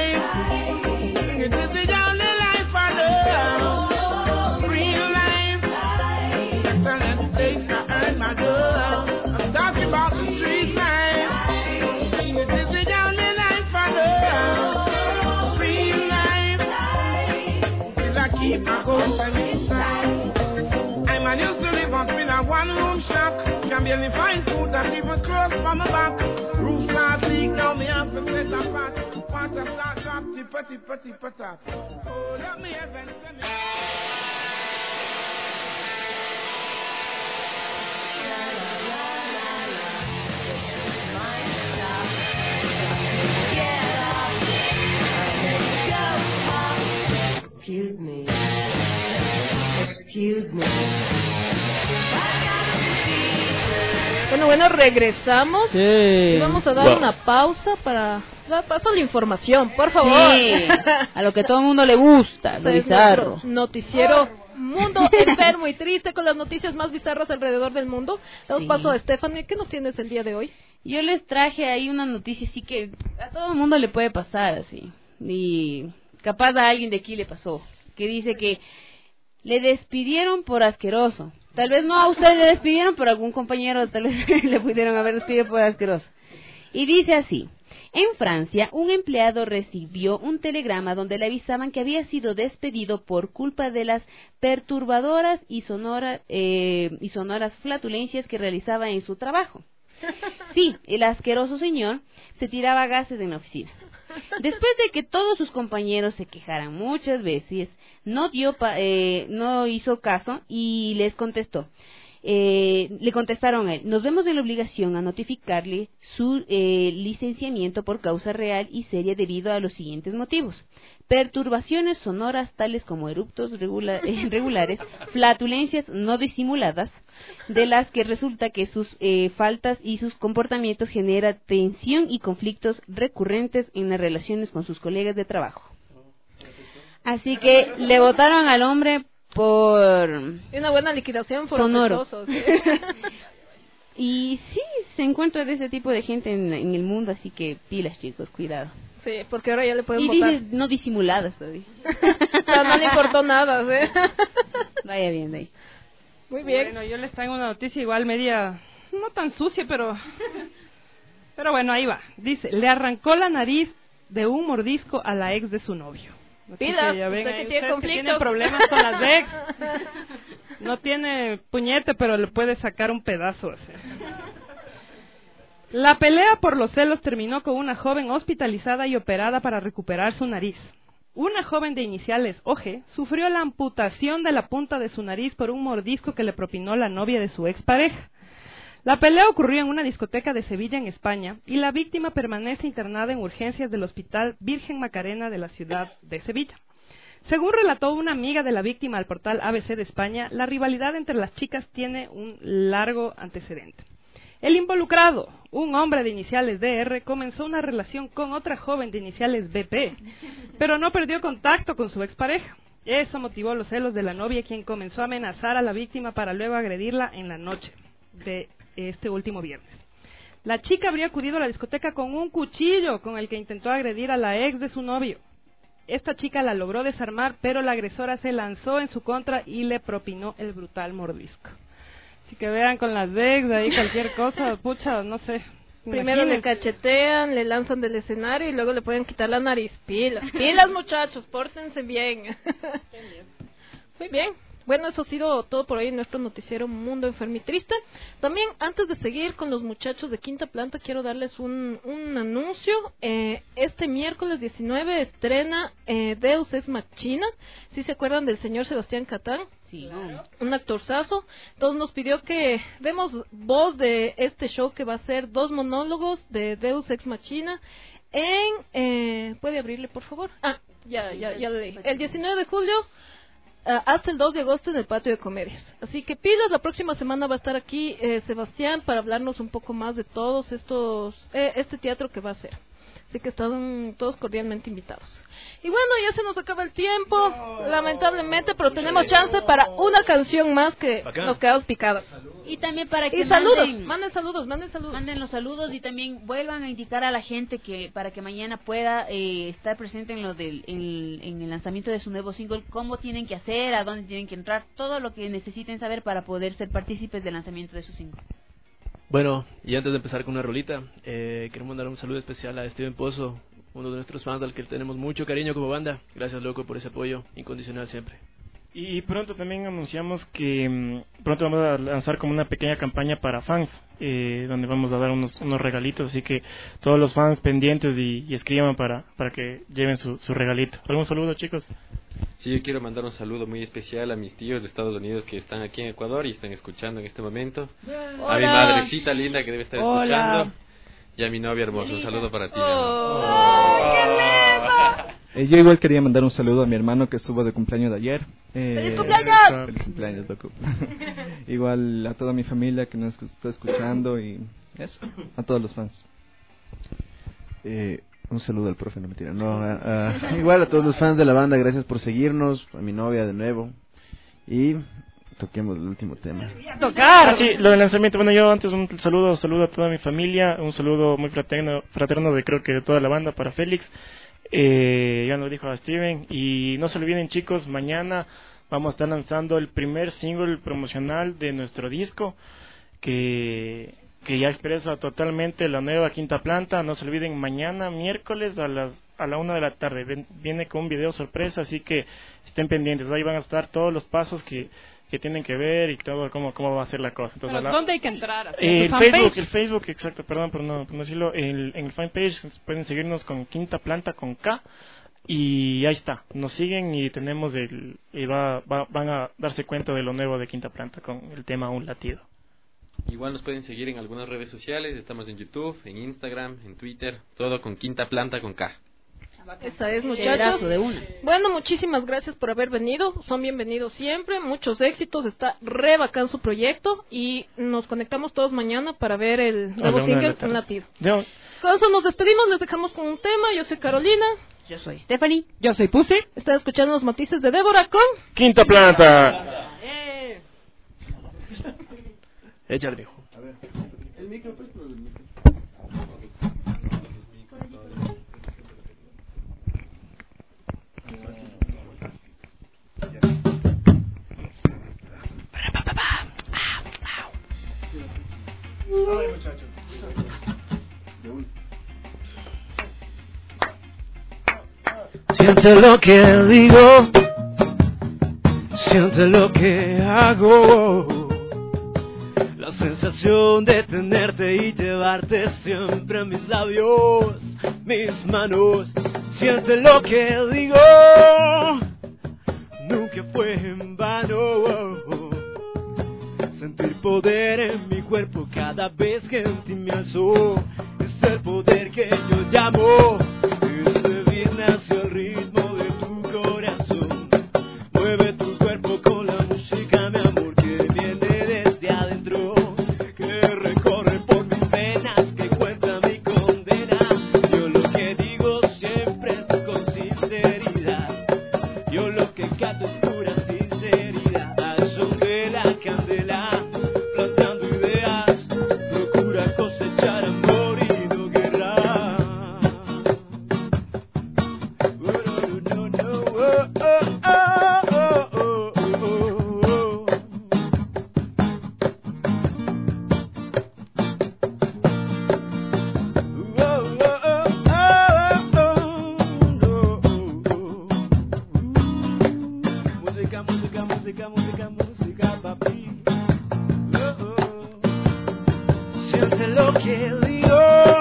keep my ghost by my side. I man used to live up in a one-room shack. Can barely find food that even close from my back. Roof start leak, now me have to set a pot. Water start drop, tippa. Oh, let me heaven send me. Excuse me. Bueno, regresamos. Sí. Y vamos a dar una pausa para dar paso a la información, por favor. Sí, a lo que todo el mundo le gusta, lo bizarro. Noticiero mundo enfermo y triste con las noticias más bizarras alrededor del mundo. Damos paso a Stephanie. ¿Qué nos tienes el día de hoy? Yo les traje ahí una noticia así que a todo el mundo le puede pasar así. Y capaz a alguien de aquí le pasó. Que dice que le despidieron por asqueroso. Tal vez no a usted le despidieron, pero a algún compañero tal vez le pudieron haber despedido por asqueroso. Y dice así: en Francia, un empleado recibió un telegrama donde le avisaban que había sido despedido por culpa de las perturbadoras y sonoras flatulencias que realizaba en su trabajo. Sí, el asqueroso señor se tiraba gases en la oficina. Después de que todos sus compañeros se quejaran muchas veces, no hizo caso y les contestó. Le contestaron a él: nos vemos en la obligación a notificarle su licenciamiento por causa real y seria debido a los siguientes motivos: perturbaciones sonoras tales como eructos regulares, flatulencias no disimuladas, de las que resulta que sus faltas y sus comportamientos generan tensión y conflictos recurrentes en las relaciones con sus colegas de trabajo. Así que le votaron al hombre por una buena liquidación por sonoro. ¿Sí? Y sí, se encuentra de ese tipo de gente en el mundo, así que pilas, chicos, cuidado. Sí, porque ahora ya le pueden y votar. Y dice no disimuladas todavía. No le importó nada, ¿sí? Vaya bien de ahí. Muy bien. Bueno, yo les traigo una noticia igual media, no tan sucia, pero bueno, ahí va. Dice: le arrancó la nariz de un mordisco a la ex de su novio. Pilas, ya ven, usted que tiene conflictos. Tiene problemas con las ex. No tiene puñete, pero le puede sacar un pedazo así. La pelea por los celos terminó con una joven hospitalizada y operada para recuperar su nariz. Una joven de iniciales OG sufrió la amputación de la punta de su nariz por un mordisco que le propinó la novia de su expareja. La pelea ocurrió en una discoteca de Sevilla, en España, y la víctima permanece internada en urgencias del Hospital Virgen Macarena de la ciudad de Sevilla. Según relató una amiga de la víctima al portal ABC de España, la rivalidad entre las chicas tiene un largo antecedente. El involucrado, un hombre de iniciales DR, comenzó una relación con otra joven de iniciales BP, pero no perdió contacto con su expareja. Eso motivó los celos de la novia, quien comenzó a amenazar a la víctima para luego agredirla en la noche de este último viernes. La chica habría acudido a la discoteca con un cuchillo con el que intentó agredir a la ex de su novio. Esta chica la logró desarmar, pero la agresora se lanzó en su contra y le propinó el brutal mordisco. Así que vean con las ex ahí cualquier cosa, pucha, no sé. Primero le cachetean, le lanzan del escenario y luego le pueden quitar la nariz. Pilas, muchachos, pórtense bien. Muy bien. Bueno, eso ha sido todo por hoy en nuestro noticiero Mundo Enfermo y Triste. También, antes de seguir con los muchachos de Quinta Planta, quiero darles un anuncio. Este miércoles 19 estrena Deus Ex Machina. ¿Sí se acuerdan del señor Sebastián Catán? Sí. Un actorzazo. Entonces nos pidió que demos voz de este show, que va a ser 2 monólogos de Deus Ex Machina ¿puede abrirle, por favor? Ya lo leí. El 19 de julio hasta el 2 de agosto en el Patio de Comedias. Así que pilas, la próxima semana va a estar aquí Sebastián para hablarnos un poco más de todos estos este teatro que va a hacer. Así que están todos cordialmente invitados. Y bueno, ya se nos acaba el tiempo, lamentablemente, pero tenemos chance para una canción más que nos quedamos picadas. Y también para que manden saludos. Manden los saludos y también vuelvan a indicar a la gente que para que mañana pueda estar presente en en el lanzamiento de su nuevo single, cómo tienen que hacer, a dónde tienen que entrar, todo lo que necesiten saber para poder ser partícipes del lanzamiento de su single. Bueno, y antes de empezar con una rolita, queremos mandar un saludo especial a Steven Pozo, uno de nuestros fans al que tenemos mucho cariño como banda. Gracias, loco, por ese apoyo incondicional siempre. Y pronto también anunciamos que pronto vamos a lanzar como una pequeña campaña para fans, donde vamos a dar unos regalitos, así que todos los fans pendientes y escriban para que lleven su regalito. ¿Algún saludo, chicos? Sí, yo quiero mandar un saludo muy especial a mis tíos de Estados Unidos que están aquí en Ecuador y están escuchando en este momento. Hola. A mi madrecita linda que debe estar Hola. escuchando. Y a mi novia hermosa. Un saludo para ti. Yo igual quería mandar un saludo a mi hermano que estuvo de cumpleaños de ayer. ¡Feliz cumpleaños! Feliz cumpleaños, loco. Igual a toda mi familia que nos está escuchando y eso, a todos los fans. Un saludo al profe, no mentira. No, igual a todos los fans de la banda, gracias por seguirnos, a mi novia de nuevo. Y toquemos el último tema. Tocar. Sí, lo del lanzamiento. Bueno, yo antes un saludo a toda mi familia, un saludo muy fraterno de creo que de toda la banda para Félix. Ya lo dijo a Steven. Y no se olviden, chicos, mañana vamos a estar lanzando el primer single promocional de nuestro disco que ya expresa totalmente la nueva Quinta Planta. No se olviden, mañana miércoles a la 1 de la tarde viene con un video sorpresa, así que estén pendientes. Ahí van a estar todos los pasos que tienen que ver y todo cómo va a ser la cosa. Entonces, ¿pero dónde hay que entrar? El Facebook, exacto, perdón por no decirlo, en el fanpage pueden seguirnos con Quinta Planta con K y ahí está, nos siguen y tenemos van a darse cuenta de lo nuevo de Quinta Planta con el tema Un Latido. Igual nos pueden seguir en algunas redes sociales, estamos en YouTube, en Instagram, en Twitter, todo con Quinta Planta con K. Esa es, muchachos. Bueno, muchísimas gracias por haber venido. Son bienvenidos siempre. Muchos éxitos. Está re bacán su proyecto. Y nos conectamos todos mañana para ver el nuevo single, Un Latido. Con eso nos despedimos. Les dejamos con un tema. Yo soy Carolina. Yo soy Stephanie. Yo soy Pussy. Están escuchando los matices de Débora con Quinta Planta. Échale, viejo. A ver, el micro, pues, pero el micro. Siente lo que digo, siente lo que hago. La sensación de tenerte y llevarte siempre en mis labios, mis manos. Siente lo que digo, nunca fue en vano. Sentir poder en mi cuerpo cada vez que en ti me alzo. Es el poder que yo llamo. Este beat nació al ritmo de tu corazón. Mueve tu cuerpo con la música, mi amor, que viene desde adentro, que recorre por mis venas, que cuenta mi condena. Yo lo que digo siempre es con sinceridad. Yo lo que canto es pura sinceridad. Al son de la candela, plantando ideas, procura cosechar amor y no guerra. No, no, no, oh, oh, oh, oh, oh, oh. Música, música, música, música, música, papi. Siente lo que digo,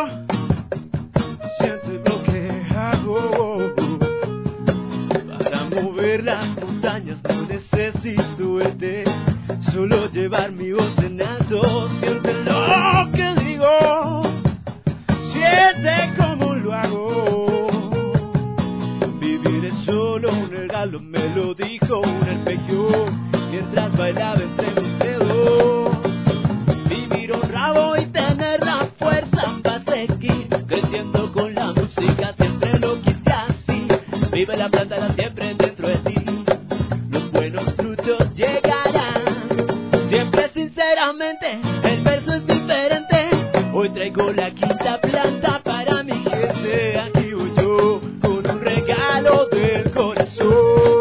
siente lo que hago. Para mover las montañas no necesito verte, solo llevar mi voz en alto. Siente lo que digo, siente cómo lo hago. Vivir es solo un regalo, me lo dijo un arpegio mientras bailaba entre mis dedos. Vivir honrado y tener la fuerza para seguir creciendo con la música, siempre lo quise así. Vive la planta, la siempre dentro de ti. Los buenos frutos llegarán. Siempre sinceramente, el verso es diferente. Hoy traigo la quinta planta para mi gente. Aquí voy yo con un regalo del corazón,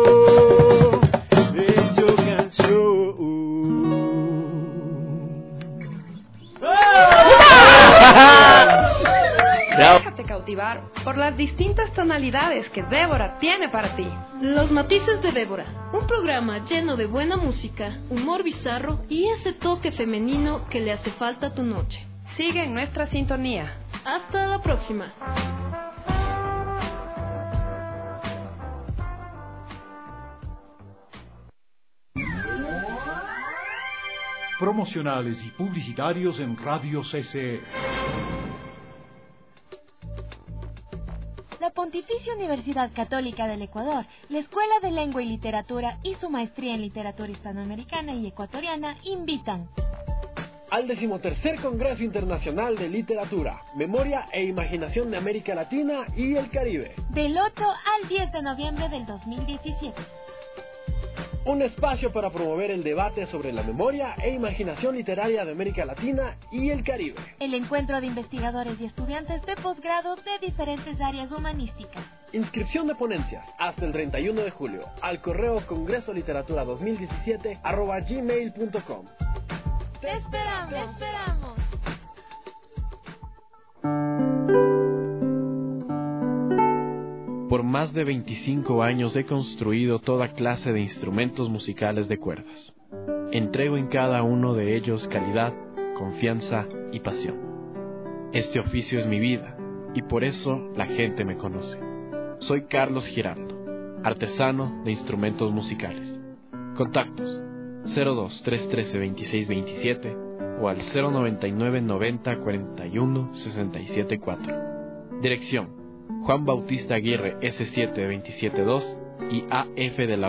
hecho canción. Déjate causar. cautivar por las distintas tonalidades que Débora tiene para ti. Los matices de Débora, un programa lleno de buena música, humor bizarro y ese toque femenino que le hace falta a tu noche. Sigue en nuestra sintonía. Hasta la próxima. Promocionales y publicitarios en Radio CCE. La Pontificia Universidad Católica del Ecuador, la Escuela de Lengua y Literatura y su maestría en literatura hispanoamericana y ecuatoriana invitan al 13º Congreso Internacional de Literatura, Memoria e Imaginación de América Latina y el Caribe, del 8 al 10 de noviembre del 2017. Un espacio para promover el debate sobre la memoria e imaginación literaria de América Latina y el Caribe. El encuentro de investigadores y estudiantes de posgrado de diferentes áreas humanísticas. Inscripción de ponencias hasta el 31 de julio al correo congresoliteratura2017@gmail.com. ¡Te esperamos! ¡Te esperamos! Por más de 25 años he construido toda clase de instrumentos musicales de cuerdas. Entrego en cada uno de ellos calidad, confianza y pasión. Este oficio es mi vida y por eso la gente me conoce. Soy Carlos Giraldo, artesano de instrumentos musicales. Contactos 02 313 2627 o al 099 90 41 674. Dirección: Juan Bautista Aguirre S7 272 y AF de la